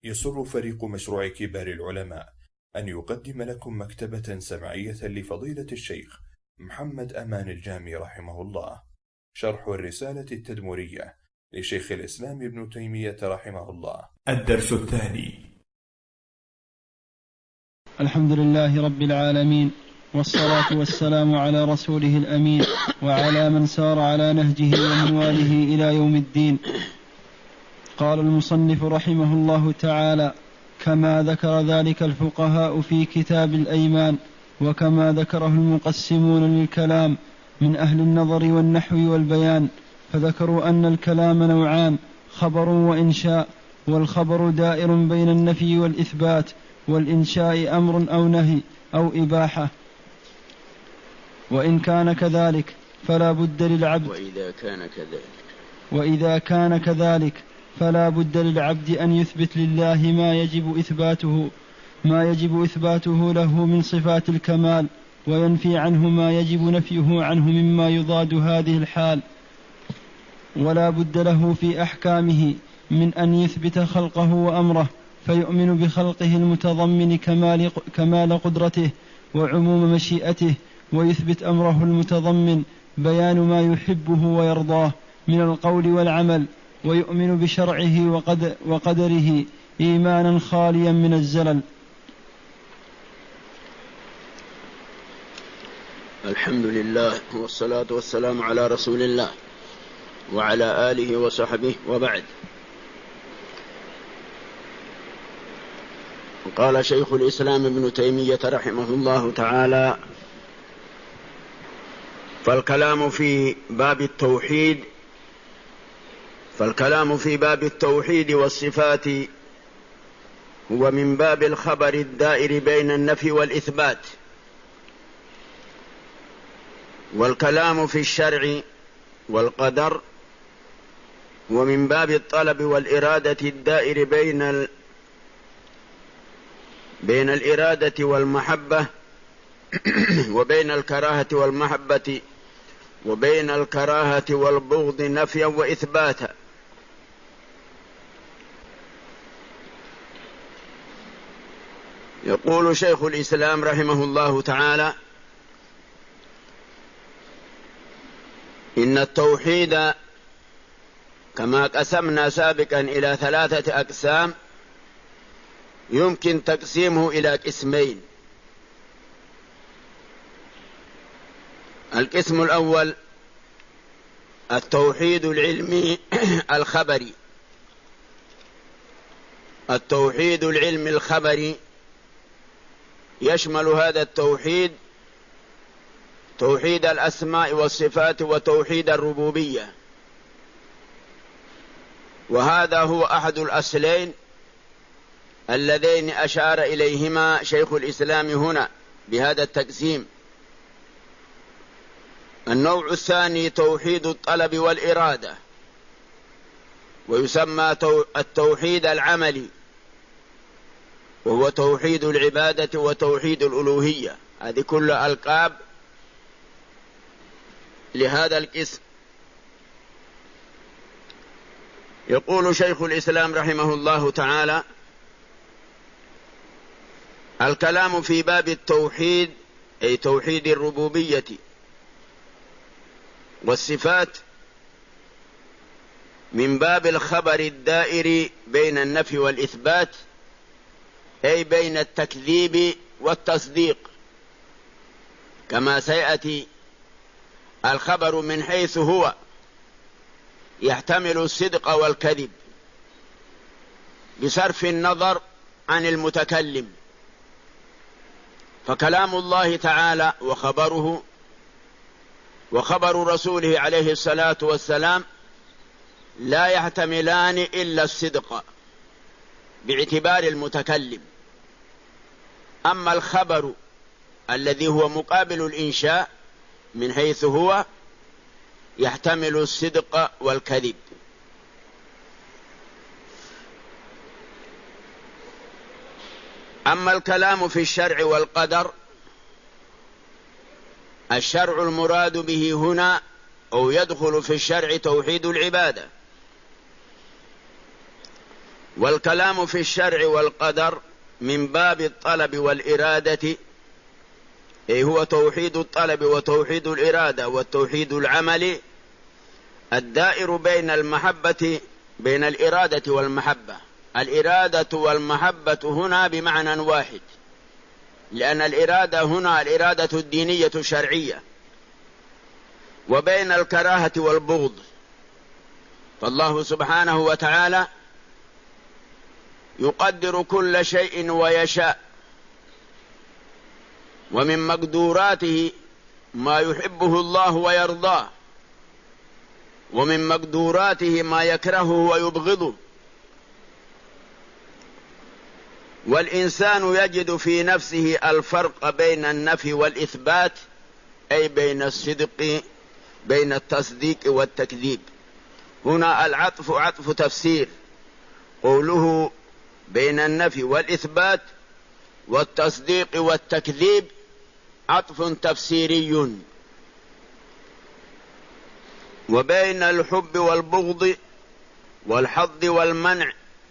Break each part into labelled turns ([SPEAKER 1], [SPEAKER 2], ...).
[SPEAKER 1] يسر فريق مشروع كبار العلماء أن يقدم لكم مكتبة سمعية لفضيلة الشيخ محمد أمان الجامي رحمه الله، شرح الرسالة التدمرية لشيخ الإسلام ابن تيمية رحمه الله.
[SPEAKER 2] الدرس الثاني.
[SPEAKER 3] الحمد لله رب العالمين، والصلاة والسلام على رسوله الأمين وعلى من سار على نهجه ومنواله إلى يوم الدين. قال المصنف رحمه الله تعالى: كما ذكر ذلك الفقهاء في كتاب الأيمان، وكما ذكره المقسمون للكلام من أهل النظر والنحو والبيان، فذكروا أن الكلام نوعان: خبر وإنشاء، والخبر دائر بين النفي والإثبات، والإنشاء أمر أو نهي أو إباحة. وإن كان كذلك فلا بد للعبد وإذا كان كذلك فلا بد للعبد أن يثبت لله ما يجب إثباته له من صفات الكمال، وينفي عنه ما يجب نفيه عنه مما يضاد هذه الحال. ولا بد له في أحكامه من أن يثبت خلقه وأمره، فيؤمن بخلقه المتضمن كمال قدرته وعموم مشيئته، ويثبت أمره المتضمن بيان ما يحبه ويرضاه من القول والعمل، ويؤمن بشرعه وقدره إيمانا خاليا من الزلل.
[SPEAKER 4] الحمد لله، والصلاة والسلام على رسول الله وعلى آله وصحبه، وبعد. قال شيخ الإسلام ابن تيمية رحمه الله تعالى: فالكلام في باب التوحيد والصفات هو من باب الخبر الدائر بين النفي والإثبات، والكلام في الشرع والقدر ومن باب الطلب والإرادة الدائر بين الإرادة والمحبة وبين الكراهة والمحبة وبين الكراهة والبغض نفيا وإثباتا. يقول شيخ الإسلام رحمه الله تعالى: إن التوحيد كما قسمنا سابقا إلى 3 أقسام، يمكن تقسيمه إلى قسمين. القسم الأول التوحيد العلمي الخبري. التوحيد العلمي الخبري يشمل هذا التوحيد توحيد الأسماء والصفات وتوحيد الربوبية، وهذا هو أحد الأصلين اللذين أشار إليهما شيخ الإسلام هنا بهذا التقسيم. النوع الثاني توحيد الطلب والإرادة، ويسمى التوحيد العملي، وهو توحيد العبادة وتوحيد الألوهية. هذه كل ألقاب لهذا القسم. يقول شيخ الإسلام رحمه الله تعالى: الكلام في باب التوحيد أي توحيد الربوبية والصفات من باب الخبر الدائر بين النفي والإثبات، أي بين التكذيب والتصديق، كما سيأتي. الخبر من حيث هو يحتمل الصدق والكذب بصرف النظر عن المتكلم، فكلام الله تعالى وخبره وخبر رسوله عليه الصلاة والسلام لا يحتملان إلا الصدق باعتبار المتكلم. أما الخبر الذي هو مقابل الإنشاء من حيث هو يحتمل الصدق والكذب. أما الكلام في الشرع والقدر، الشرع المراد به هنا أو يدخل في الشرع توحيد العبادة، والكلام في الشرع والقدر من باب الطلب والإرادة، أي هو توحيد الطلب وتوحيد الإرادة والتوحيد العملي الدائر بين المحبة، بين الإرادة والمحبة. الإرادة والمحبة هنا بمعنى واحد، لأن الإرادة هنا الإرادة الدينية الشرعية، وبين الكراهة والبغض. فالله سبحانه وتعالى يقدر كل شيء ويشاء، ومن مقدوراته ما يحبه الله ويرضاه، ومن مقدوراته ما يكرهه ويبغضه. والإنسان يجد في نفسه الفرق بين النفي والإثبات، أي بين الصدق، بين التصديق والتكذيب. هنا العطف عطف تفسير، قوله بين النفي والإثبات والتصديق والتكذيب عطف تفسيري. وبين الحب والبغض والحظ والمنع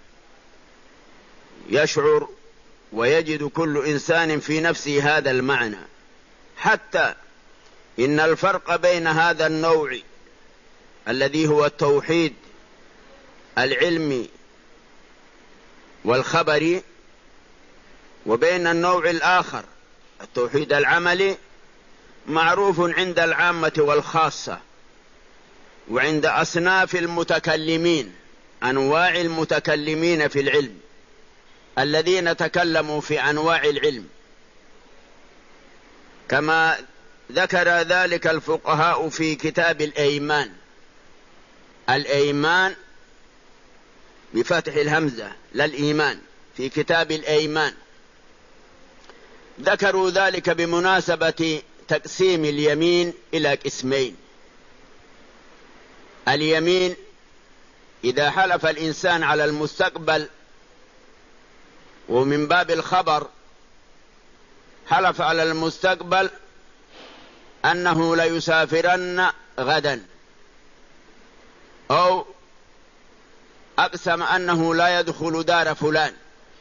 [SPEAKER 4] يشعر ويجد كل إنسان في نفسه هذا المعنى، حتى إن الفرق بين هذا النوع الذي هو التوحيد العلمي والخبري، وبين النوع الآخر التوحيد العملي، معروف عند العامة والخاصة، وعند أصناف المتكلمين، أنواع المتكلمين في العلم الذين تكلموا في أنواع العلم، كما ذكر ذلك الفقهاء في كتاب الأيمان. الأيمان بفتح الهمزة لا الإيمان، في كتاب الأيمان ذكروا ذلك بمناسبة تقسيم اليمين إلى قسمين. اليمين إذا حلف الإنسان على المستقبل، ومن باب الخبر حلف على المستقبل أنه ليسافرن غدا، أو أقسم أنه لا يدخل دار فلان،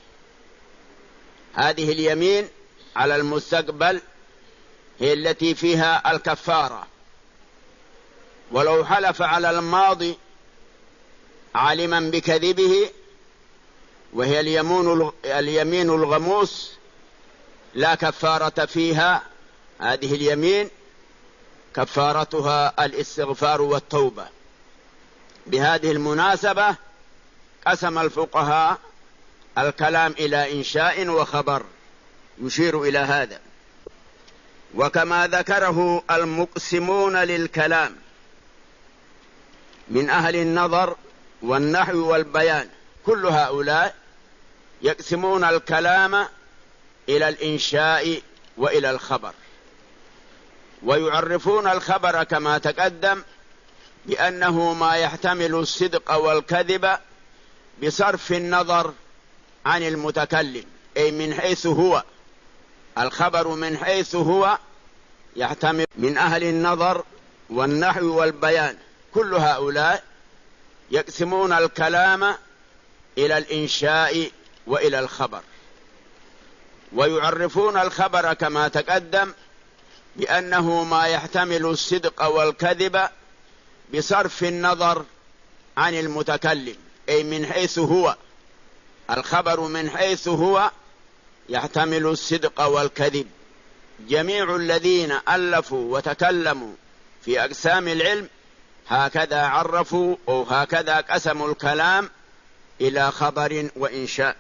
[SPEAKER 4] هذه اليمين على المستقبل هي التي فيها الكفارة. ولو حلف على الماضي عالما بكذبه، وهي اليمين الغموس لا كفارة فيها، هذه اليمين كفارتها الاستغفار والتوبة. بهذه المناسبة قسم الفقهاء الكلام إلى إنشاء وخبر يشير إلى هذا. وكما ذكره المقسمون للكلام من أهل النظر والنحو والبيان، كل هؤلاء يقسمون الكلام إلى الإنشاء وإلى الخبر، ويعرفون الخبر كما تقدم بأنه ما يحتمل الصدق والكذب بصرف النظر عن المتكلم، أي من حيث هو. الخبر من حيث هو يحتمل من أهل النظر والنحو والبيان، كل هؤلاء يقسمون الكلام إلى الإنشاء وإلى الخبر، ويعرفون الخبر كما تقدم بأنه ما يحتمل الصدق والكذب بصرف النظر عن المتكلم، أي من حيث هو. الخبر من حيث هو يحتمل الصدق والكذب. جميع الذين ألفوا وتكلموا في أقسام العلم هكذا عرفوا أو هكذا قسموا الكلام إلى خبر وإنشاء.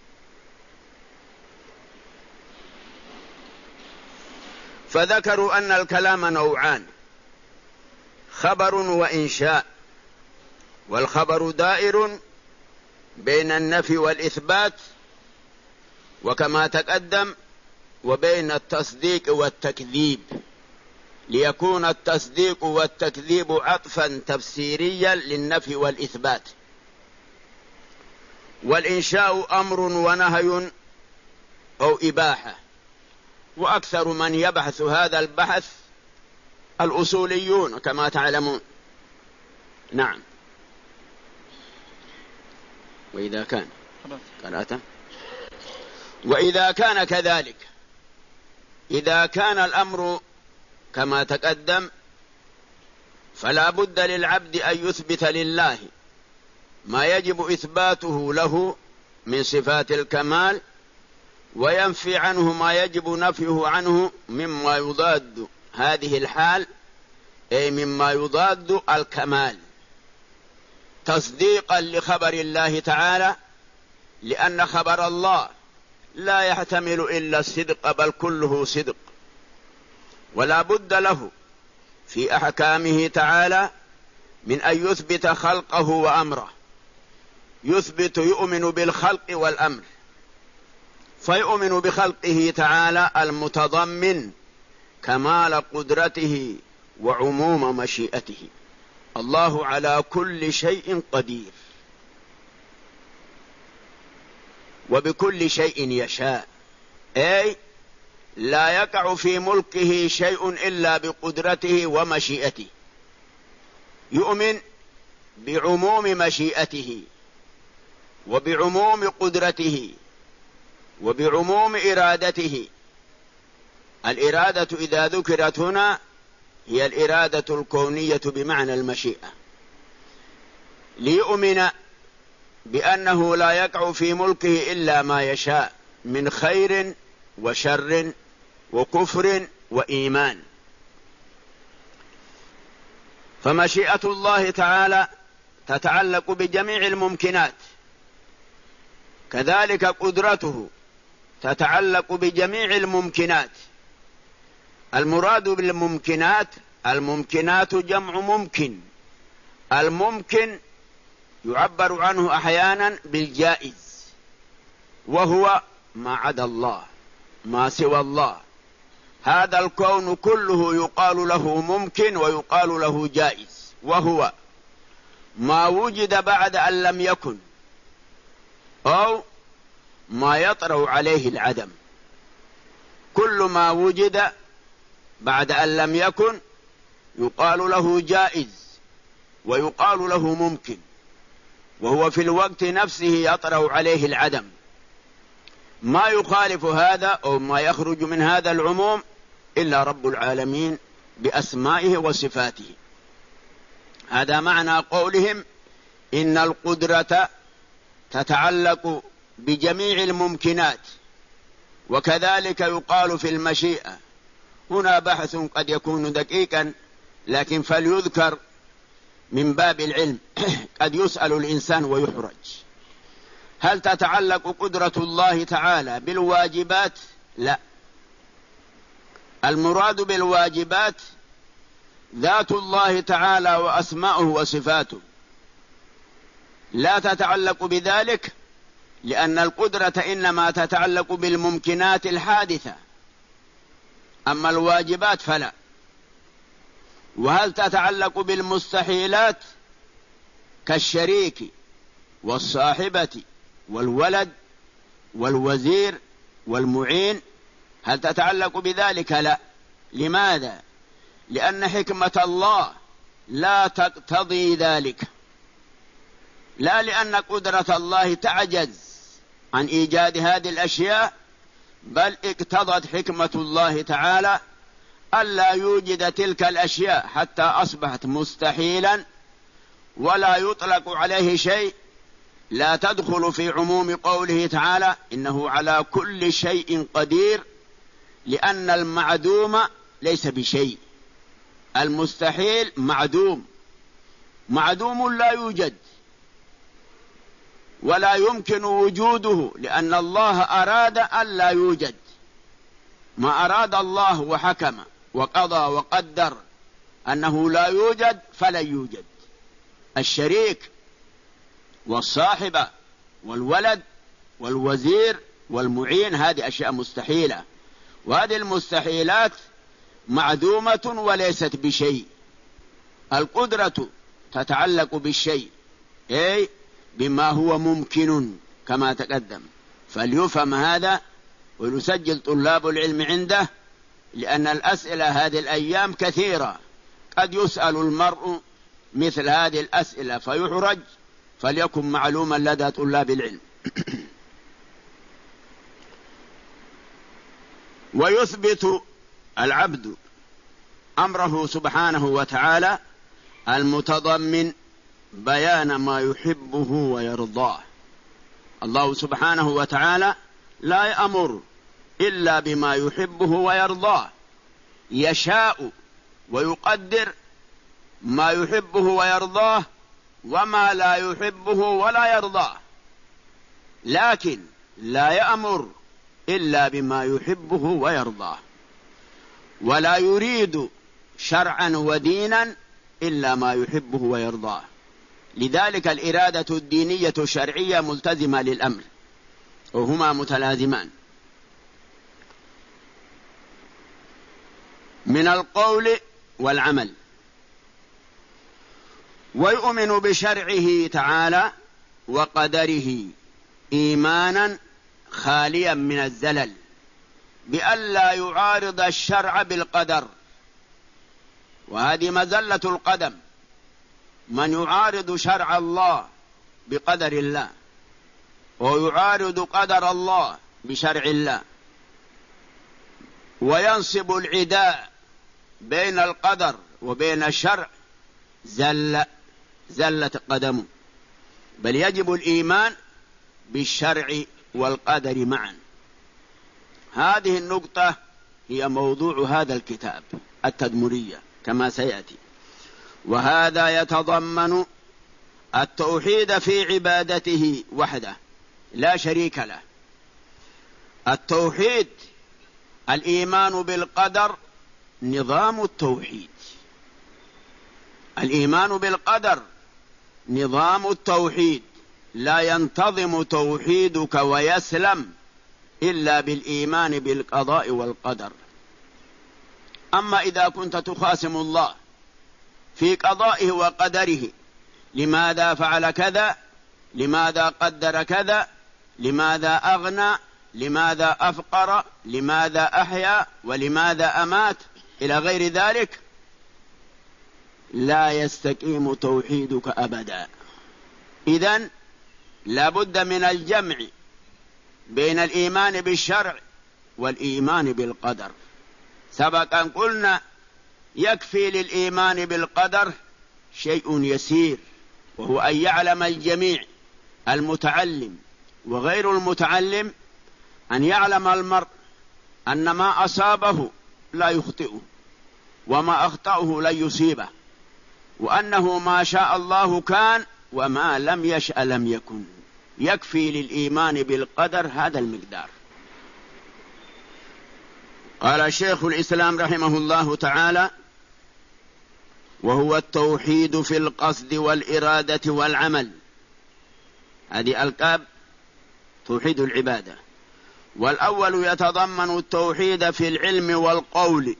[SPEAKER 4] فذكروا أن الكلام نوعان، خبر وإنشاء، والخبر دائر بين النفي والإثبات، وكما تقدم وبين التصديق والتكذيب، ليكون التصديق والتكذيب عطفا تفسيريا للنفي والإثبات. والإنشاء أمر ونهي أو إباحة، وأكثر من يبحث هذا البحث الأصوليون كما تعلمون. نعم. وإذا كان قرأته. وإذا كان كذلك، إذا كان الأمر كما تقدم، فلا بد للعبد أن يثبت لله ما يجب إثباته له من صفات الكمال، وينفي عنه ما يجب نفيه عنه مما يضاد هذه الحال، أي مما يضاد الكمال، تصديقا لخبر الله تعالى، لأن خبر الله لا يحتمل إلا الصدق، بل كله صدق. ولا بد له في أحكامه تعالى من أن يثبت خلقه وأمره، يؤمن بالخلق والأمر، فيؤمن بخلقه تعالى المتضمن كمال قدرته وعموم مشيئته. الله على كل شيء قدير، وبكل شيء يشاء، أي لا يقع في ملكه شيء إلا بقدرته ومشيئته. يؤمن بعموم مشيئته وبعموم قدرته وبعموم إرادته. الإرادة إذا ذكرت هنا هي الإرادة الكونية بمعنى المشيئة، ليؤمن بأنه لا يقع في ملكه إلا ما يشاء من خير وشر وكفر وإيمان. فمشيئة الله تعالى تتعلق بجميع الممكنات، كذلك قدرته تتعلق بجميع الممكنات. المراد بالممكنات، الممكنات جمع ممكن، الممكن يعبر عنه أحيانا بالجائز، وهو ما عدا الله، ما سوى الله. هذا الكون كله يقال له ممكن ويقال له جائز، وهو ما وجد بعد أن لم يكن، أو ما يطرأ عليه العدم. كل ما وجد بعد أن لم يكن يقال له جائز ويقال له ممكن، وهو في الوقت نفسه يطرأ عليه العدم. ما يخالف هذا أو ما يخرج من هذا العموم إلا رب العالمين بأسمائه وصفاته. هذا معنى قولهم إن القدرة تتعلق بجميع الممكنات، وكذلك يقال في المشيئة. هنا بحث قد يكون دقيقا، لكن فليذكر من باب العلم. قد يسأل الإنسان ويحرج: هل تتعلق قدرة الله تعالى بالواجبات؟ لا، المراد بالواجبات ذات الله تعالى وأسماؤه وصفاته، لا تتعلق بذلك، لأن القدرة إنما تتعلق بالممكنات الحادثة، أما الواجبات فلا. وهل تتعلق بالمستحيلات كالشريك والصاحبة والولد والوزير والمعين؟ هل تتعلق بذلك؟ لا. لماذا؟ لأن حكمة الله لا تقتضي ذلك، لا لأن قدرة الله تعجز عن إيجاد هذه الأشياء، بل اقتضت حكمة الله تعالى ألا يوجد تلك الأشياء حتى أصبحت مستحيلا ولا يطلق عليه شيء. لا تدخل في عموم قوله تعالى إنه على كل شيء قدير، لأن المعدوم ليس بشيء، المستحيل معدوم، معدوم لا يوجد ولا يمكن وجوده، لأن الله أراد أن لا يوجد. ما أراد الله وحكم وقضى وقدر أنه لا يوجد فلن يوجد. الشريك والصاحبة والولد والوزير والمعين هذه أشياء مستحيلة، وهذه المستحيلات معدومة وليست بشيء. القدرة تتعلق بالشيء، أي بما هو ممكن كما تقدم. فليفهم هذا ويسجل طلاب العلم عنده، لأن الأسئلة هذه الأيام كثيرة، قد يسأل المرء مثل هذه الأسئلة فيحرج فليكن معلوما لدى طلاب العلم. ويثبت العبد أمره سبحانه وتعالى المتضمن بيان ما يحبه ويرضاه. الله سبحانه وتعالى لا يأمر إلا بما يحبه ويرضاه، يشاء ويقدر ما يحبه ويرضاه وما لا يحبه ولا يرضاه، لكن لا يأمر إلا بما يحبه ويرضاه، ولا يريد شرعا ودينا إلا ما يحبه ويرضاه. لذلك الإرادة الدينية الشرعية ملتزمة للأمر، وهما متلازمان من القول والعمل. ويؤمن بشرعه تعالى وقدره إيمانا خاليا من الزلل، بألا يعارض الشرع بالقدر، وهذه مزلة القدم، من يعارض شرع الله بقدر الله ويعارض قدر الله بشرع الله وينصب العداء بين القدر وبين الشرع زلت قدمه، بل يجب الإيمان بالشرع والقدر معا. هذه النقطة هي موضوع هذا الكتاب التدمرية كما سيأتي. وهذا يتضمن التوحيد في عبادته وحده لا شريك له. التوحيد الإيمان بالقدر نظام التوحيد، الإيمان بالقدر نظام التوحيد، لا ينتظم توحيدك ويسلم إلا بالإيمان بالقضاء والقدر. أما إذا كنت تخاصم الله في قضائه وقدره، لماذا فعل كذا، لماذا قدر كذا، لماذا أغنى، لماذا أفقر، لماذا أحيا، ولماذا أمات، إلى غير ذلك، لا يستقيم توحيدك أبدا. إذن لا بد من الجمع بين الإيمان بالشرع والإيمان بالقدر. سبق أن قلنا يكفي للإيمان بالقدر شيء يسير، وهو أن يعلم الجميع المتعلم وغير المتعلم، أن يعلم المرء أن ما أصابه لا يخطئه وما أخطأه لن يصيبه، وأنه ما شاء الله كان وما لم يشأ لم يكن. يكفي للإيمان بالقدر هذا المقدار. قال شيخ الإسلام رحمه الله تعالى: وهو التوحيد في القصد والإرادة والعمل. هذه ألقاب توحيد العبادة. والأول يتضمن التوحيد في العلم والقول،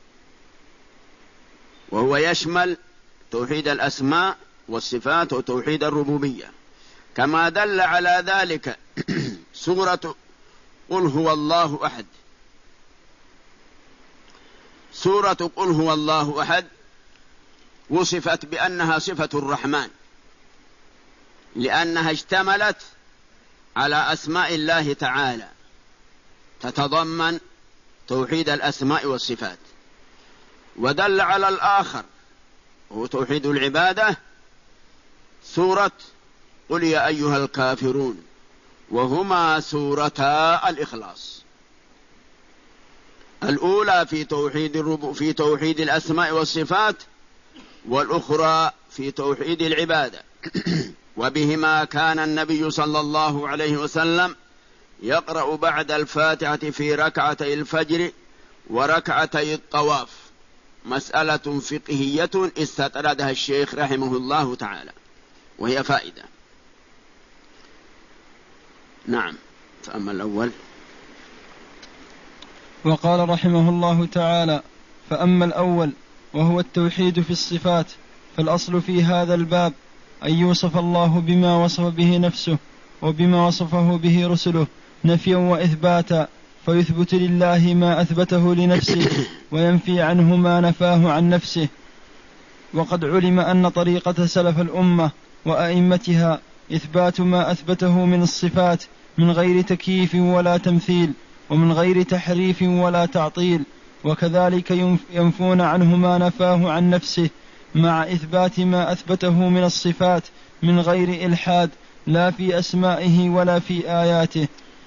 [SPEAKER 4] وهو يشمل توحيد الأسماء والصفات وتوحيد الربوبية، كما دل على ذلك سورة قل هو الله أحد. سورة قل هو الله أحد وصفت بأنها صفة الرحمن، لأنها اشتملت على أسماء الله تعالى، تتضمن توحيد الأسماء والصفات. ودل على الآخر هو توحيد العبادة، سورة قل يا أيها الكافرون، وهما سورتا الإخلاص. الأولى في توحيد الأسماء والصفات، والأخرى في توحيد العبادة. وبهما كان النبي صلى الله عليه وسلم يقرأ بعد الفاتحة في ركعتي الفجر وركعتي الطواف، مسألة فقهية استطردها الشيخ رحمه الله تعالى، وهي فائدة. نعم. فأما الأول،
[SPEAKER 3] وقال رحمه الله تعالى: فأما الأول وهو التوحيد في الصفات، فالأصل في هذا الباب أن يوصف الله بما وصف به نفسه وبما وصفه به رسله نفيا وإثباتا، فيثبت لله ما أثبته لنفسه وينفي عنه ما نفاه عن نفسه. وقد علم أن طريقة سلف الأمة وأئمتها إثبات ما أثبته من الصفات من غير تكييف ولا تمثيل، ومن غير تحريف ولا تعطيل، وكذلك ينفون عنه ما نفاه عن نفسه مع إثبات ما أثبته من الصفات من غير إلحاد، لا في أسمائه ولا في آياته.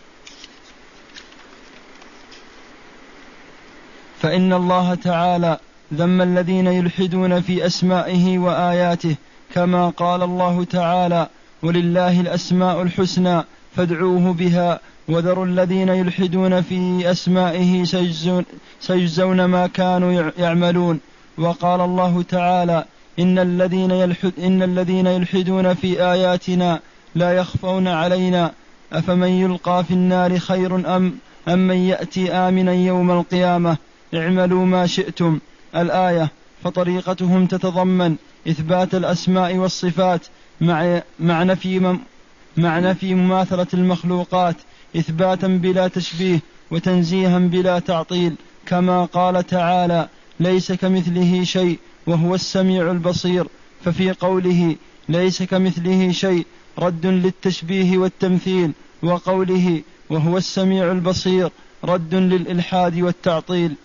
[SPEAKER 3] فإن الله تعالى ذم الذين يلحدون في أسمائه وآياته، كما قال الله تعالى: ولله الأسماء الحسنى فادعوه بها وذروا الذين يلحدون في أسمائه سيجزون ما كانوا يعملون. وقال الله تعالى: إن الذين يلحدون في آياتنا لا يخفون علينا أفمن يلقى في النار خير أم من يأتي آمنا يوم القيامة اعملوا ما شئتم. الآية. فطريقتهم تتضمن إثبات الأسماء والصفات مع نفي مماثلة المخلوقات، إثباتا بلا تشبيه وتنزيها بلا تعطيل، كما قال تعالى: ليس كمثله شيء وهو السميع البصير. ففي قوله ليس كمثله شيء رد للتشبيه والتمثيل، وقوله وهو السميع البصير رد للإلحاد والتعطيل.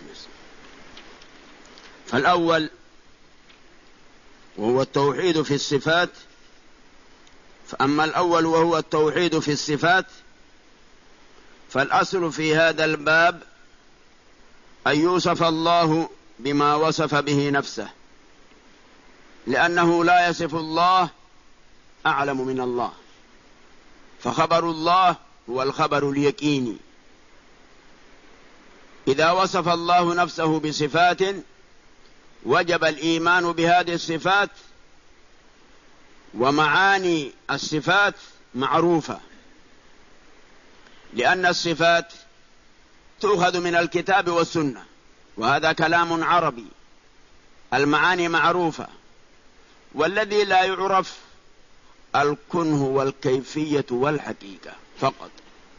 [SPEAKER 4] فالأول وهو التوحيد في الصفات. فأما الأول وهو التوحيد في الصفات، فالأصل في هذا الباب أن يوصف الله بما وصف به نفسه، لأنه لا يصف الله أعلم من الله، فخبر الله هو الخبر اليقيني. إذا وصف الله نفسه بصفات وجب الإيمان بهذه الصفات، ومعاني الصفات معروفة، لأن الصفات تؤخذ من الكتاب والسنة، وهذا كلام عربي. المعاني معروفة، والذي لا يعرف الكنه والكيفية والحقيقة فقط.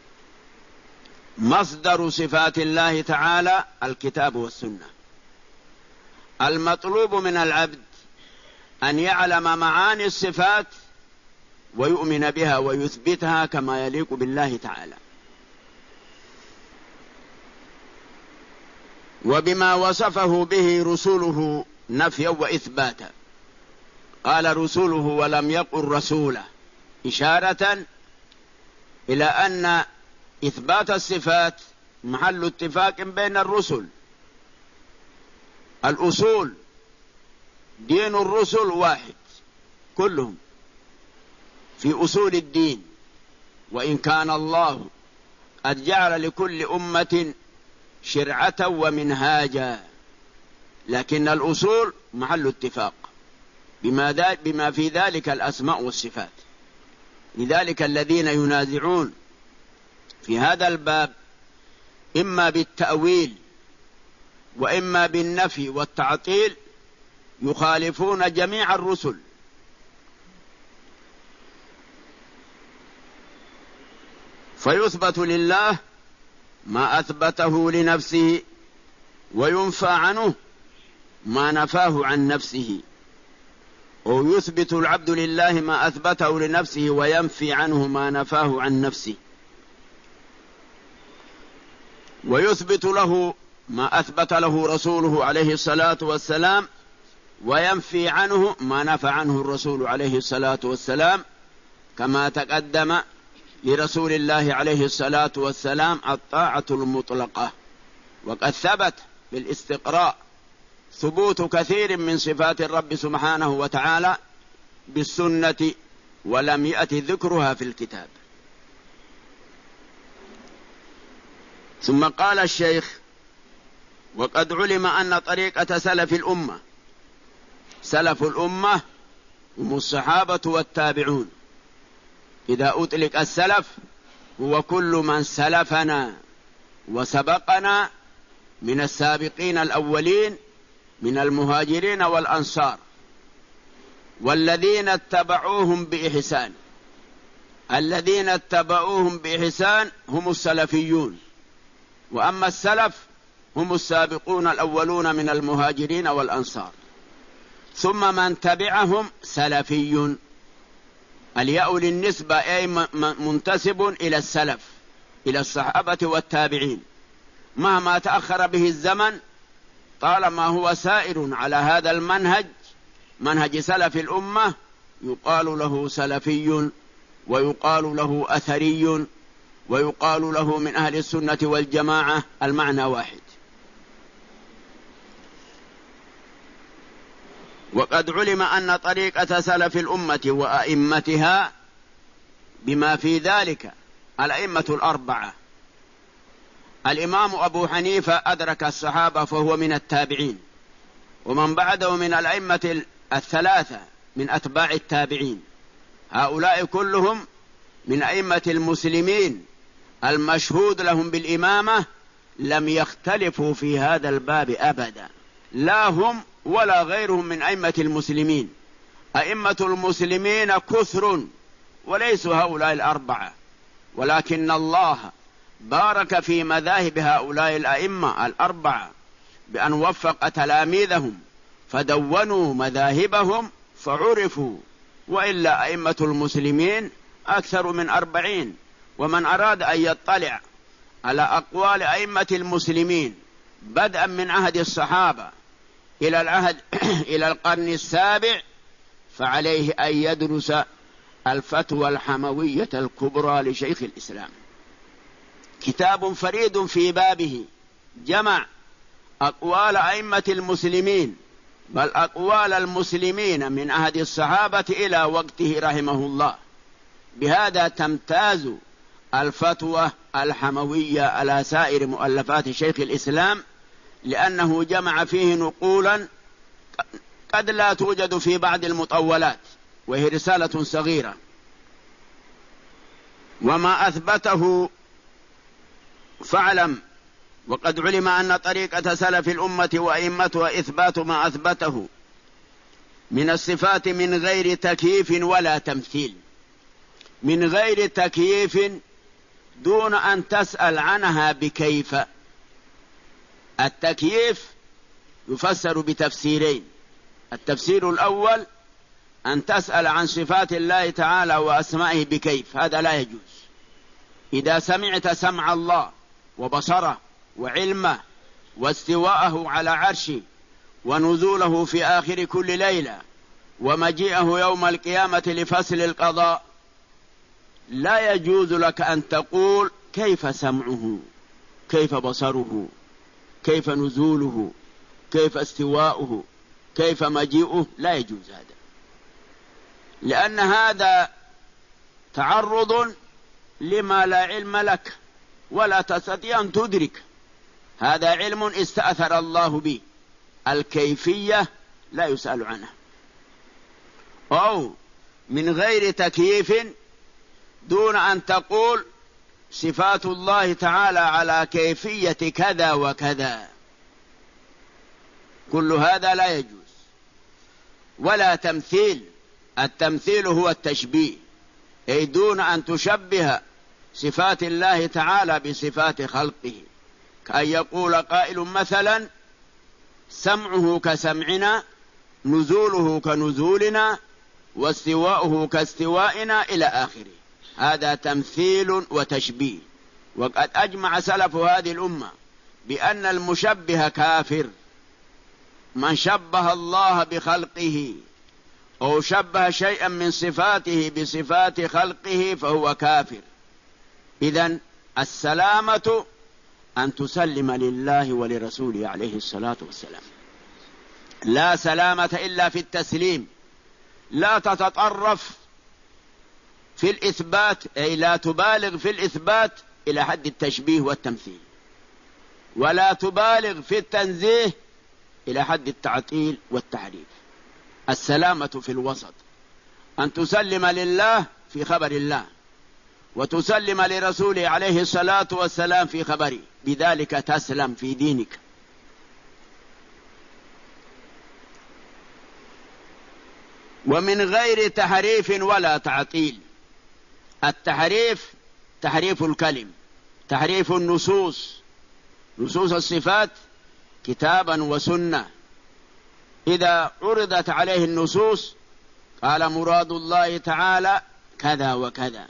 [SPEAKER 4] مصدر صفات الله تعالى الكتاب والسنة. المطلوب من العبد أن يعلم معاني الصفات ويؤمن بها ويثبتها كما يليق بالله تعالى، وبما وصفه به رسوله نفيا وإثباتا. قال رسوله ولم يقل رسوله، إشارة إلى أن إثبات الصفات محل اتفاق بين الرسل. الأصول دين الرسل واحد كلهم في أصول الدين، وإن كان الله قد جعل لكل أمة شرعة ومنهاجا، لكن الأصول محل اتفاق بما في ذلك الأسماء والصفات. لذلك الذين ينازعون في هذا الباب إما بالتأويل وإما بالنفي والتعطيل يخالفون جميع الرسل. فيثبت لله ما أثبته لنفسه، وينفى عنه ما نفاه عن نفسه، أو يثبت العبد لله ما أثبته لنفسه وينفي عنه ما نفاه عن نفسه، ويثبت له ما أثبت له رسوله عليه الصلاة والسلام وينفي عنه ما نفى عنه الرسول عليه الصلاة والسلام، كما تقدم لرسول الله عليه الصلاة والسلام الطاعة المطلقة. وقد ثبت بالاستقراء ثبوت كثير من صفات الرب سبحانه وتعالى بالسنة، ولم يأتي ذكرها في الكتاب. ثم قال الشيخ: وقد علم أن طريقة سلف الأمة هم الصحابة والتابعون. إذا أطلق السلف هو كل من سلفنا وسبقنا من السابقين الأولين من المهاجرين والأنصار والذين اتبعوهم بإحسان. الذين اتبعوهم بإحسان هم السلفيون، وأما السلف هم السابقون الأولون من المهاجرين والأنصار، ثم من تبعهم سلفي الياء للنسبة أي منتسب إلى السلف، إلى الصحابة والتابعين، مهما تأخر به الزمن طالما هو سائر على هذا المنهج، منهج سلف الأمة، يقال له سلفي، ويقال له أثري، ويقال له من أهل السنة والجماعة، المعنى واحد. وقد علم أن طريقة سلف الأمة وأئمتها بما في ذلك الأئمة الأربعة. الإمام أبو حنيفة أدرك الصحابة فهو من التابعين، ومن بعده من الأئمة الثلاثة من أتباع التابعين، هؤلاء كلهم من أئمة المسلمين المشهود لهم بالإمامة، لم يختلفوا في هذا الباب أبدا، لا هم ولا غيرهم من أئمة المسلمين. أئمة المسلمين كثر وليسوا هؤلاء الأربعة، ولكن الله بارك في مذاهب هؤلاء الأئمة الأربعة بأن وفق تلاميذهم فدونوا مذاهبهم فعرفوا، وإلا أئمة المسلمين أكثر من 40. ومن أراد أن يطلع على أقوال أئمة المسلمين بدءا من عهد الصحابة إلى القرن السابع، فعليه أن يدرس الفتوى الحموية الكبرى لشيخ الإسلام، كتاب فريد في بابه، جمع أقوال أئمة المسلمين، بل أقوال المسلمين من عهد الصحابة إلى وقته رحمه الله. بهذا تمتاز الفتوى الحموية على سائر مؤلفات شيخ الإسلام، لأنه جمع فيه نقولا قد لا توجد في بعض المطولات، وهي رسالة صغيرة. وما أثبته فاعلم، وقد علم أن طريقة سلف الأمة وأئمتها إثبات ما أثبته من الصفات من غير تكييف ولا تمثيل، من غير تكييف دون أن تسأل عنها بكيف. التكييف يفسر بتفسيرين: التفسير الأول أن تسأل عن صفات الله تعالى وأسمائه بكيف، هذا لا يجوز. إذا سمعت سمع الله وبصره وعلمه واستواءه على عرشه ونزوله في آخر كل ليلة ومجيئه يوم القيامة لفصل القضاء، لا يجوز لك أن تقول كيف سمعه، كيف بصره، كيف نزوله، كيف استواؤه، كيف مجيئه، لا يجوز هذا، لأن هذا تعرض لما لا علم لك ولا تستطيع أن تدرك. هذا علم استأثر الله به، الكيفية لا يسأل عنها. أو من غير تكييف دون أن تقول صفات الله تعالى على كيفية كذا وكذا، كل هذا لا يجوز. ولا تمثيل، التمثيل هو التشبيه، أي دون أن تشبه صفات الله تعالى بصفات خلقه، كأن يقول قائل مثلا سمعه كسمعنا، نزوله كنزولنا، واستواؤه كاستوائنا إلى آخره. هذا تمثيل وتشبيه. وقد أجمع سلف هذه الأمة بأن المشبه كافر، من شبه الله بخلقه أو شبه شيئا من صفاته بصفات خلقه فهو كافر. إذن السلامة أن تسلم لله ولرسوله عليه الصلاة والسلام، لا سلامة إلا في التسليم. لا تتطرف في الإثبات، أي لا تبالغ في الإثبات إلى حد التشبيه والتمثيل، ولا تبالغ في التنزيه إلى حد التعطيل والتحريف. السلامة في الوسط، أن تسلم لله في خبر الله، وتسلم لرسوله عليه الصلاة والسلام في خبره، بذلك تسلم في دينك. ومن غير تحريف ولا تعطيل. التحريف تحريف الكلم، تحريف النصوص، نصوص الصفات كتابا وسنة. إذا عرضت عليه النصوص قال مراد الله تعالى كذا وكذا،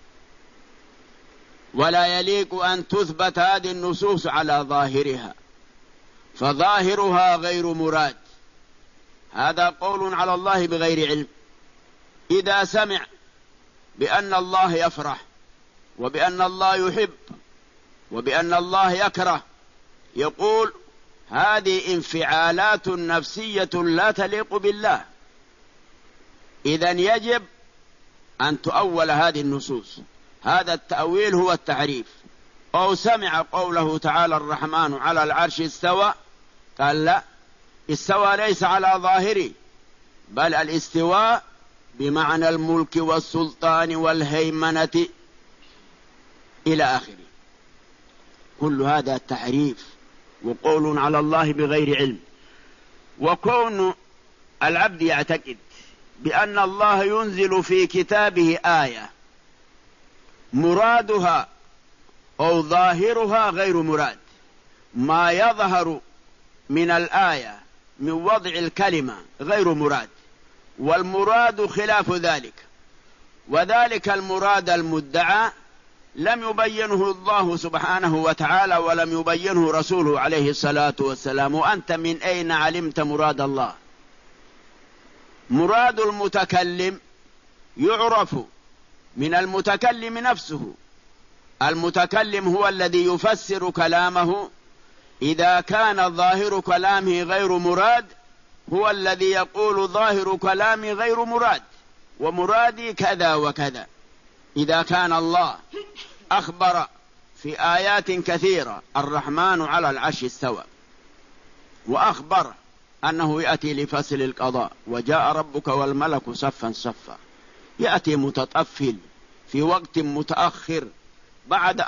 [SPEAKER 4] ولا يليق أن تثبت هذه النصوص على ظاهرها، فظاهرها غير مراد. هذا قول على الله بغير علم. إذا سمع بأن الله يفرح وبأن الله يحب وبأن الله يكره، يقول هذه انفعالات نفسية لا تليق بالله، إذن يجب أن تؤول هذه النصوص. هذا التأويل هو التحريف. أو سمع قوله تعالى الرحمن على العرش استوى، قال لا، استوى ليس على ظاهره، بل الاستواء بمعنى الملك والسلطان والهيمنة إلى آخره. كل هذا تحريف وقول على الله بغير علم. وكون العبد يعتقد بأن الله ينزل في كتابه آية مرادها أو ظاهرها غير مراد، ما يظهر من الآية من وضع الكلمة غير مراد، والمراد خلاف ذلك، وذلك المراد المدعى لم يبينه الله سبحانه وتعالى ولم يبينه رسوله عليه الصلاة والسلام. وأنت من أين علمت مراد الله؟ مراد المتكلم يعرف من المتكلم نفسه. المتكلم هو الذي يفسر كلامه، إذا كان ظاهر كلامه غير مراد هو الذي يقول ظاهر كلامي غير مراد ومرادي كذا وكذا. إذا كان الله أخبر في آيات كثيرة الرحمن على العرش استوى، وأخبر أنه يأتي لفصل القضاء وجاء ربك والملك صفا صفا، يأتي متطفل في وقت متأخر بعد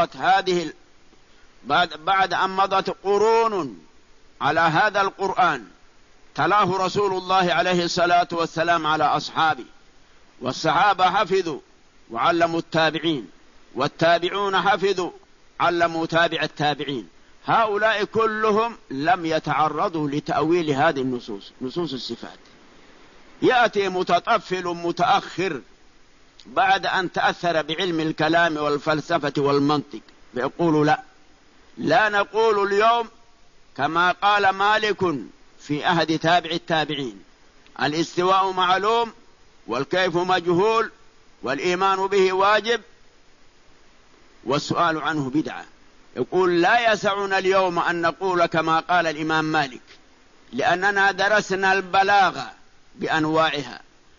[SPEAKER 4] أن مضت قرون على هذا القرآن تلاه رسول الله عليه الصلاة والسلام على أصحابه، والصحابة حفظوا وعلموا التابعين، والتابعون حفظوا علموا تابع التابعين. هؤلاء كلهم لم يتعرضوا لتأويل هذه النصوص، نصوص الصفات. يأتي متطفل متأخر بعد أن تأثر بعلم الكلام والفلسفة والمنطق فيقول لا نقول اليوم كما قال مالك في عهد تابع التابعين: الاستواء معلوم والكيف مجهول والإيمان به واجب والسؤال عنه بدعة. يقول لا يسعنا اليوم أن نقول كما قال الإمام مالك، لأننا درسنا البلاغة بأنواعها،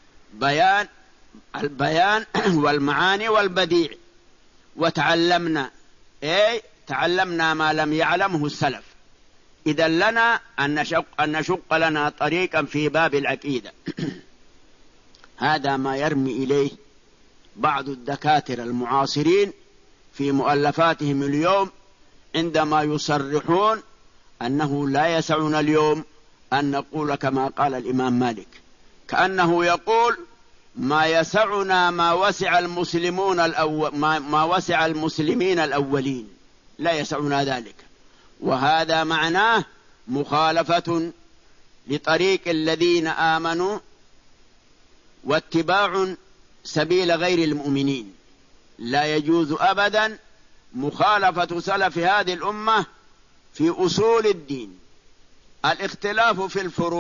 [SPEAKER 4] البيان والمعاني والبديع، وتعلمنا تعلمنا ما لم يعلمه السلف. إذا لنا أن نشق لنا طريقا في باب العقيدة. هذا ما يرمي إليه بعض الدكاترة المعاصرين في مؤلفاتهم اليوم عندما يصرحون أنه لا يسعنا اليوم أن نقول كما قال الإمام مالك، كأنه يقول ما يسعنا ما وسع المسلمين الأولين، لا يسعنا ذلك. وهذا معناه مخالفة لطريق الذين آمنوا واتباع سبيل غير المؤمنين. لا يجوز أبدا مخالفة سلف هذه الأمة في أصول الدين. الاختلاف في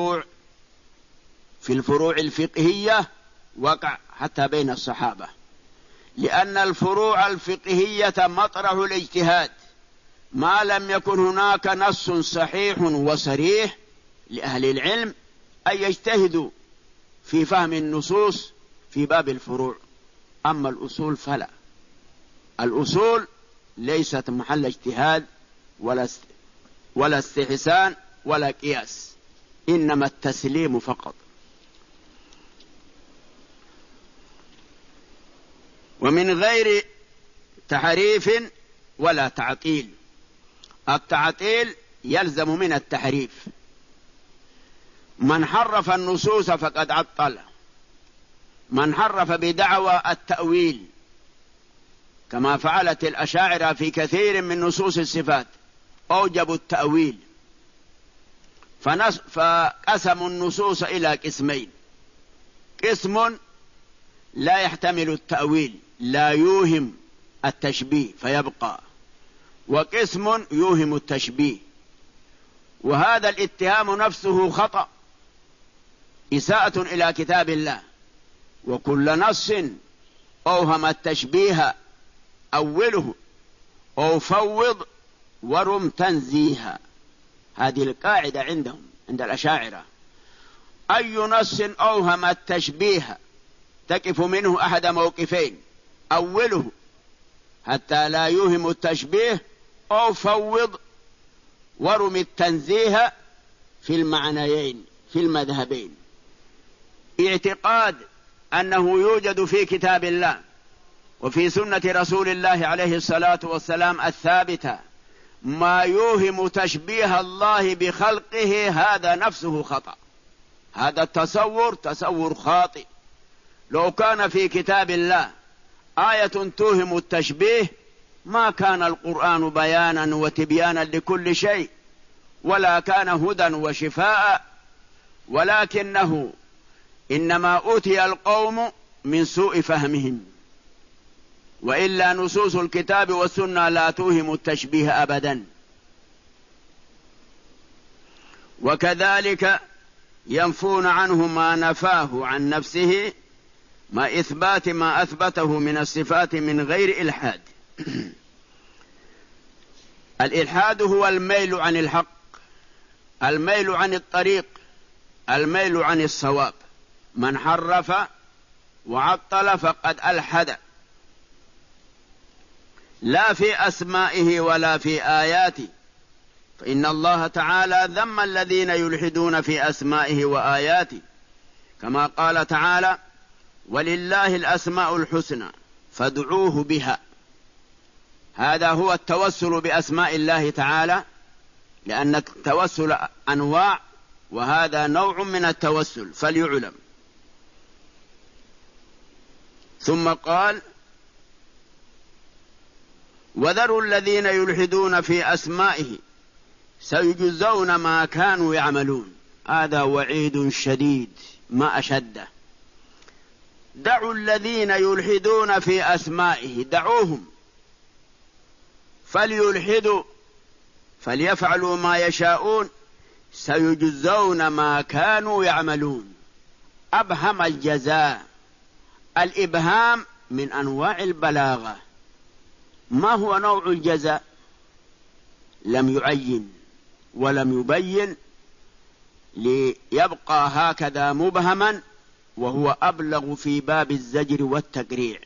[SPEAKER 4] الفروع الفقهية وقع حتى بين الصحابة، لأن الفروع الفقهية مطرح الاجتهاد، ما لم يكن هناك نص صحيح وصريح لأهل العلم أن يجتهدوا في فهم النصوص في باب الفروع. أما الأصول فلا، الأصول ليست محل اجتهاد ولا استحسان ولا قياس، إنما التسليم فقط. ومن غير تحريف ولا تعطيل. التعطيل يلزم من التحريف. من حرف النصوص فقد عطل. من حرف بدعوى التأويل كما فعلت الأشاعرة في كثير من نصوص الصفات، أوجبوا التأويل، فقسموا النصوص إلى قسمين: قسم لا يحتمل التأويل، لا يوهم التشبيه فيبقى، وقسم يوهم التشبيه، وهذا الاتهام نفسه خطأ، إساءة إلى كتاب الله. وكل نص أوهم التشبيه أوله أو فوض ورم تنزيها. هذه القاعدة عندهم عند الأشاعرة، أي نص أوهم التشبيه تقف منه أحد موقفين: أوله حتى لا يوهم التشبيه، أو فوض ورم التنزيه في المعنيين في المذهبين. اعتقاد أنه يوجد في كتاب الله وفي سنة رسول الله عليه الصلاة والسلام الثابتة ما يوهم تشبيه الله بخلقه، هذا نفسه خطأ. هذا التصور تصور خاطئ. لو كان في كتاب الله آية توهم التشبيه ما كان القرآن بيانا وتبيانا لكل شيء، ولا كان هدى وشفاء، ولكنه إنما أوتي القوم من سوء فهمهم، وإلا نصوص الكتاب والسنة لا توهم التشبيه أبدا. وكذلك ينفون عنه ما نفاه عن نفسه ما إثبات ما أثبته من الصفات من غير إلحاد. الإلحاد هو الميل عن الحق، الميل عن الطريق، الميل عن الصواب. من حرف وعطل فقد ألحد، لا في أسمائه ولا في آياته، فإن الله تعالى ذم الذين يلحدون في أسمائه وآياته، كما قال تعالى: ولله الأسماء الحسنى فادعوه بها. هذا هو التوسل بأسماء الله تعالى، لأن التوسل أنواع، وهذا نوع من التوسل فليعلم. ثم قال: وذروا الذين يلحدون في أسمائه سيجزون ما كانوا يعملون. هذا وعيد شديد ما أشده. دعوا الذين يلحدون في أسمائه، دعوهم فليلحدوا فليفعلوا ما يشاءون سيجزون ما كانوا يعملون. أبهم الجزاء. الإبهام من أنواع البلاغة. ما هو نوع الجزاء؟ لم يعين ولم يبين، ليبقى هكذا مبهما، وهو أبلغ في باب الزجر والتقريع.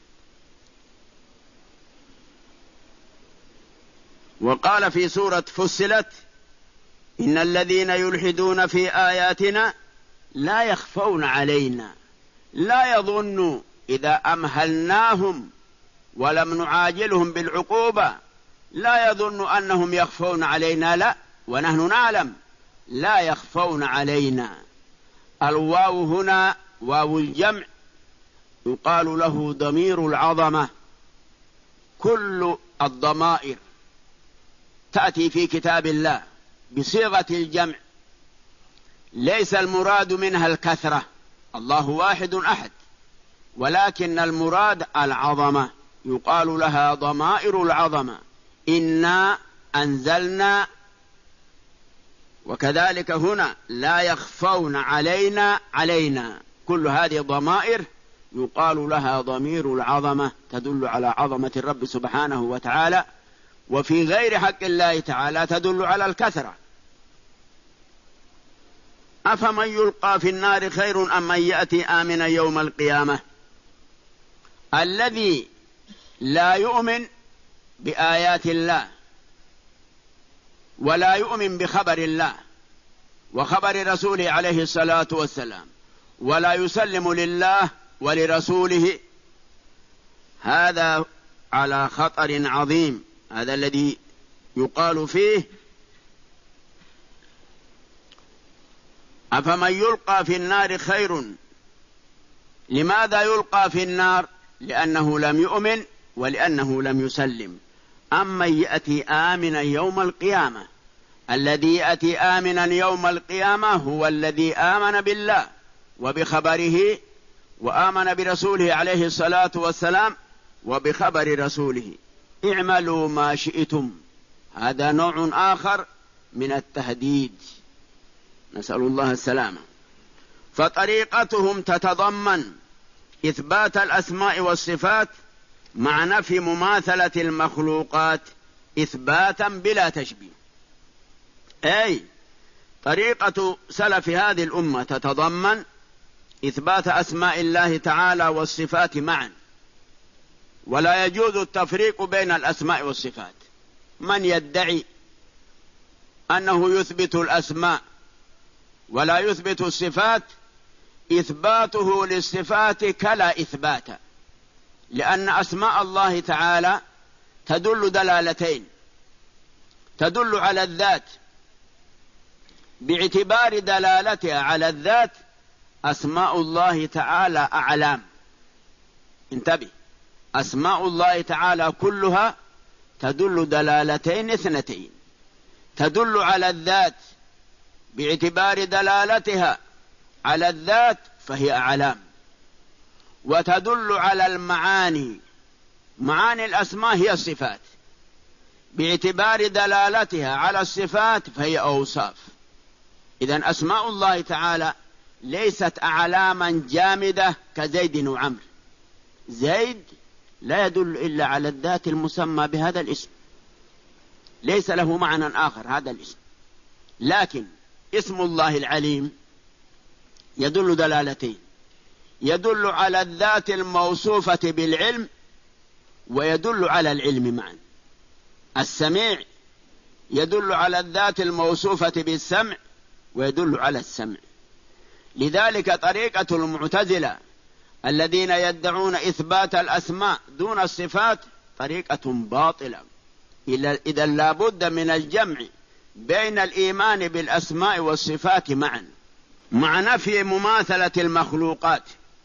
[SPEAKER 4] وقال في سورة فصلت: إن الذين يلحدون في آياتنا لا يخفون علينا. لا يظن إذا أمهلناهم ولم نعاجلهم بالعقوبة، لا يظن أنهم يخفون علينا، لا، ونحن نعلم لا يخفون علينا. الواو هنا واو الجمع، يقال له ضمير العظمة. كل الضمائر تأتي في كتاب الله بصيغة الجمع، ليس المراد منها الكثرة، الله واحد أحد، ولكن المراد العظمة، يقال لها ضمائر العظمة. إنا أنزلنا، وكذلك هنا لا يخفون علينا، علينا، كل هذه ضمائر يقال لها ضمير العظمة، تدل على عظمة الرب سبحانه وتعالى، وفي غير حق الله تعالى تدل على الكثرة. أفمن يلقى في النار خير أم من يأتي آمنا يوم القيامة. الذي لا يؤمن بآيات الله ولا يؤمن بخبر الله وخبر رسوله عليه الصلاة والسلام، ولا يسلم لله ولرسوله، هذا على خطر عظيم. هذا الذي يقال فيه: أفمن يلقى في النار خير. لماذا يلقى في النار؟ لأنه لم يؤمن ولأنه لم يسلم. أما يأتي آمنا يوم القيامة، الذي يأتي آمنا يوم القيامة هو الذي آمن بالله وبخبره وآمن برسوله عليه الصلاة والسلام وبخبر رسوله. اعملوا ما شئتم، هذا نوع آخر من التهديد، نسأل الله السلامة. فطريقتهم تتضمن إثبات الأسماء والصفات مع نفي مماثلة المخلوقات إثباتا بلا تشبيه. أي طريقة سلف هذه الأمة تتضمن إثبات أسماء الله تعالى والصفات معا، ولا يجوز التفريق بين الأسماء والصفات. من يدعي أنه يثبت الأسماء ولا يثبت الصفات، إثباته للصفات كلا إثبات، لأن أسماء الله تعالى تدل دلالتين: تدل على الذات باعتبار دلالتها على الذات، أسماء الله تعالى أعلام. انتبه، أسماء الله تعالى كلها تدل دلالتين اثنتين: تدل على الذات باعتبار دلالتها على الذات فهي أعلام، وتدل على المعاني، معاني الأسماء هي الصفات، باعتبار دلالتها على الصفات فهي أوصاف. إذن أسماء الله تعالى ليست أعلاما جامدة كزيد وعمر. زيد لا يدل إلا على الذات المسمى بهذا الاسم، ليس له معنى آخر هذا الاسم. لكن اسم الله العليم يدل دلالتين: يدل على الذات الموصوفة بالعلم ويدل على العلم معا. السميع يدل على الذات الموصوفة بالسمع ويدل على السمع. لذلك طريقة المعتزلة الذين يدعون إثبات الأسماء دون الصفات طريقة باطلة. إذا لا بد من الجمع بين الإيمان بالأسماء والصفات معا، مع نفي مماثلة المخلوقات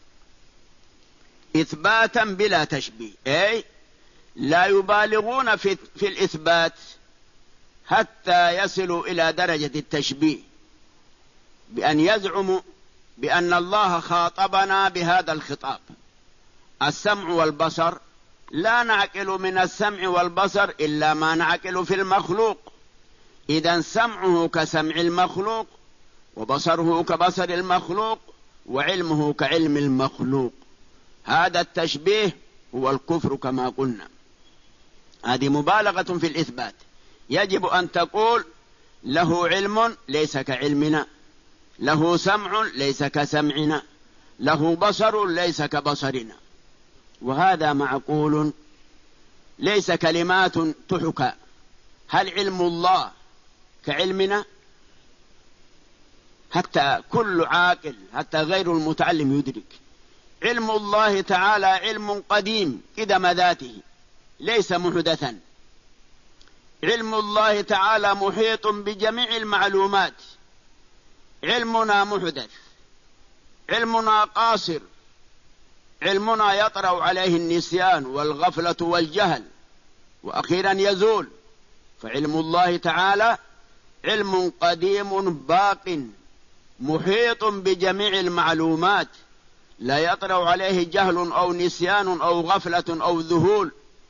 [SPEAKER 4] إثباتا بلا تشبيه. أي لا يبالغون في الإثبات حتى يصلوا إلى درجة التشبيه، بأن يزعموا بأن الله خاطبنا بهذا الخطاب: السمع والبصر، لا نعقل من السمع والبصر إلا ما نعقل في المخلوق، إذن سمعه كسمع المخلوق، وبصره كبصر المخلوق، وعلمه كعلم المخلوق. هذا التشبيه هو الكفر كما قلنا. هذه مبالغة في الإثبات. يجب أن تقول له علم ليس كعلمنا، له سمع ليس كسمعنا، له بصر ليس كبصرنا. وهذا معقول، ليس كلمات تحكى. هل علم الله كعلمنا؟ حتى كل عاقل، حتى غير المتعلم يدرك علم الله تعالى علم قديم قدم ذاته، ليس محدثا. علم الله تعالى محيط بجميع المعلومات. علمنا محدث، علمنا قاصر، علمنا يطرأ عليه النسيان والغفلة والجهل وأخيرا يزول. فعلم الله تعالى علم قديم باق محيط بجميع المعلومات، لا يطرأ عليه جهل أو نسيان أو غفلة أو ذهول.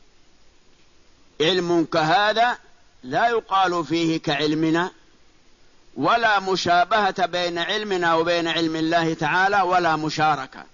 [SPEAKER 4] علم كهذا لا يقال فيه كعلمنا، ولا مشابهة بين علمنا وبين علم الله تعالى، ولا مشاركة.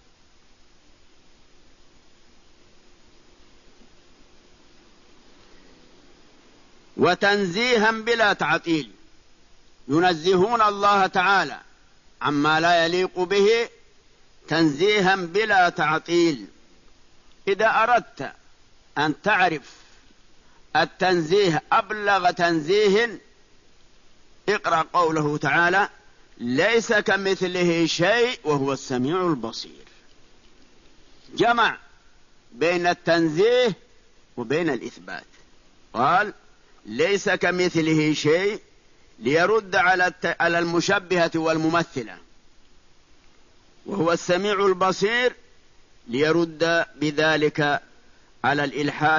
[SPEAKER 4] وتنزيها بلا تعطيل، ينزهون الله تعالى عما لا يليق به تنزيها بلا تعطيل. إذا أردت أن تعرف التنزيه أبلغ تنزيه اقرأ قوله تعالى: ليس كمثله شيء وهو السميع البصير. جمع بين التنزيه وبين الإثبات. قال: ليس كمثله شيء ليرد على المشبهة والممثلة، وهو السميع البصير ليرد بذلك على الإلحاد